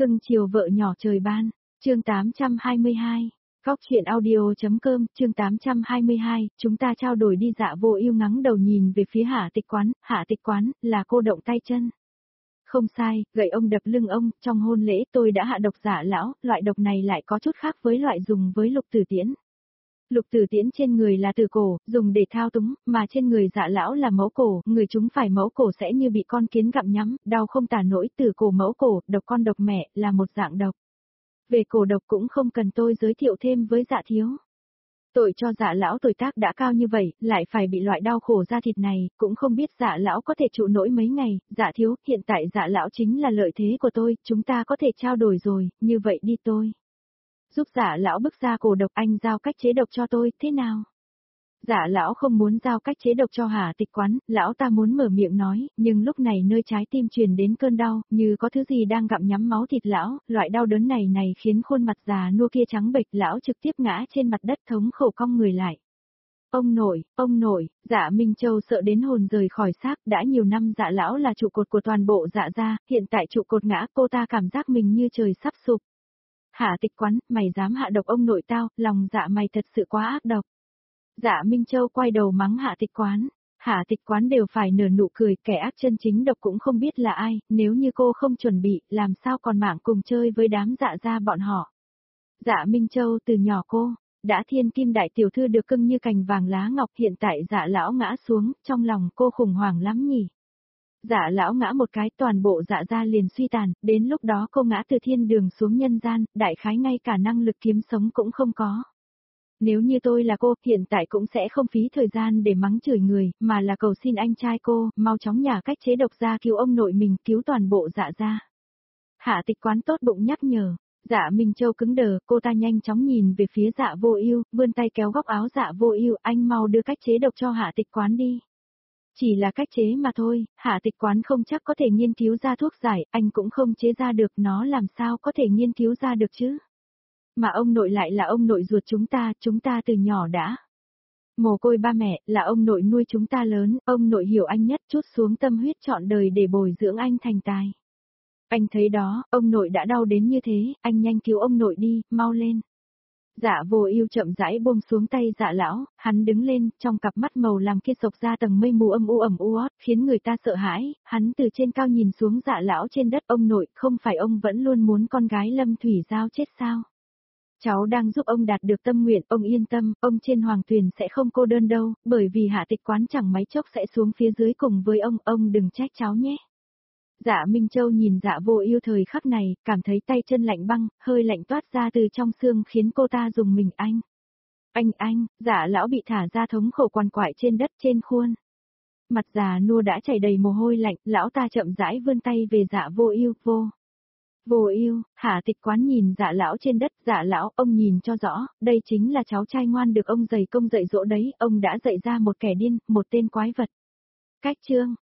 Cưng chiều vợ nhỏ trời ban, chương 822. Góc chuyện audio.com, chương 822, chúng ta trao đổi đi. Dạ Vô Ưu ngắng đầu nhìn về phía Hạ Tịch Quán, là cô động tay chân. Không sai, gậy ông đập lưng ông, trong hôn lễ tôi đã hạ độc Dạ lão, loại độc này lại có chút khác với loại dùng với Lục Tử Tiễn. Lục Tử Tiễn trên người là tử cổ, dùng để thao túng, mà trên người Dạ lão là mẫu cổ, người chúng phải mẫu cổ sẽ như bị con kiến gặm nhấm, đau không tả nổi. Tử cổ mẫu cổ, độc con độc mẹ, là một dạng độc. Về cổ độc cũng không cần tôi giới thiệu thêm với Dạ thiếu. Tội cho Dạ lão tuổi tác đã cao như vậy, lại phải bị loại đau khổ da thịt này, cũng không biết Dạ lão có thể trụ nổi mấy ngày. Dạ thiếu, hiện tại Dạ lão chính là lợi thế của tôi, chúng ta có thể trao đổi rồi, như vậy đi tôi giúp Dạ lão bức ra cổ độc, anh giao cách chế độc cho tôi, thế nào? Dạ lão không muốn giao cách chế độc cho Hạ Tịch Quán, lão ta muốn mở miệng nói, nhưng lúc này nơi trái tim truyền đến cơn đau, như có thứ gì đang gặm nhắm máu thịt lão, loại đau đớn này khiến khuôn mặt già nua kia trắng bệch, lão trực tiếp ngã trên mặt đất thống khổ cong người lại. Ông nội, Dạ Minh Châu sợ đến hồn rời khỏi xác, đã nhiều năm Dạ lão là trụ cột của toàn bộ Dạ gia, hiện tại trụ cột ngã, cô ta cảm giác mình như trời sắp sụp. Hạ Tịch Quán, mày dám hạ độc ông nội tao, lòng dạ mày thật sự quá ác độc. Dạ Minh Châu quay đầu mắng Hạ Tịch Quán. Hạ Tịch Quán đều phải nở nụ cười, kẻ ác chân chính độc cũng không biết là ai, nếu như cô không chuẩn bị, làm sao còn mạng cùng chơi với đám Dạ gia bọn họ. Dạ Minh Châu từ nhỏ cô, đã thiên kim đại tiểu thư được cưng như cành vàng lá ngọc, hiện tại Dạ lão ngã xuống, trong lòng cô khủng hoảng lắm nhỉ. Dạ lão ngã một cái, toàn bộ Dạ gia liền suy tàn, đến lúc đó cô ngã từ thiên đường xuống nhân gian, đại khái ngay cả năng lực kiếm sống cũng không có. Nếu như tôi là cô, hiện tại cũng sẽ không phí thời gian để mắng chửi người, mà là cầu xin anh trai cô, mau chóng nhả cách chế độc ra cứu ông nội mình, cứu toàn bộ Dạ gia. Hạ Tịch Quán tốt bụng nhắc nhở. Dạ Minh Châu cứng đờ, cô ta nhanh chóng nhìn về phía Dạ Vô Ưu, vươn tay kéo góc áo Dạ Vô Ưu, anh mau đưa cách chế độc cho Hạ Tịch Quán đi. Chỉ là cách chế mà thôi, Hạ Tịch Quán không chắc có thể nghiên cứu ra thuốc giải, anh cũng không chế ra được, nó làm sao có thể nghiên cứu ra được chứ. Mà ông nội lại là ông nội ruột chúng ta từ nhỏ đã mồ côi ba mẹ, là ông nội nuôi chúng ta lớn, ông nội hiểu anh nhất, trút xuống tâm huyết trọn đời để bồi dưỡng anh thành tài. Anh thấy đó, ông nội đã đau đến như thế, anh nhanh cứu ông nội đi, mau lên. Dạ Vô Ưu chậm rãi buông xuống tay Dạ lão, hắn đứng lên, trong cặp mắt màu làm kia xộc ra tầng mây mù âm u ẩm u ót, khiến người ta sợ hãi, hắn từ trên cao nhìn xuống Dạ lão trên đất, ông nội, không phải ông vẫn luôn muốn con gái Lâm Thủy Giao chết sao? Cháu đang giúp ông đạt được tâm nguyện, ông yên tâm, ông trên hoàng tuyền sẽ không cô đơn đâu, bởi vì Hạ Tịch Quán chẳng mấy chốc sẽ xuống phía dưới cùng với ông đừng trách cháu nhé. Dạ Minh Châu nhìn Dạ Vô Ưu thời khắc này, cảm thấy tay chân lạnh băng, hơi lạnh toát ra từ trong xương khiến cô ta rùng mình. Anh, Dạ lão bị thả ra thống khổ quằn quại trên đất trên khuôn. Mặt già nua đã chảy đầy mồ hôi lạnh, lão ta chậm rãi vươn tay về Dạ Vô Ưu, Vô Ưu, Hạ Tịch Quán nhìn Dạ lão trên đất, Dạ lão, ông nhìn cho rõ, đây chính là cháu trai ngoan được ông dày công dạy dỗ đấy, ông đã dạy ra một kẻ điên, một tên quái vật. Cách chương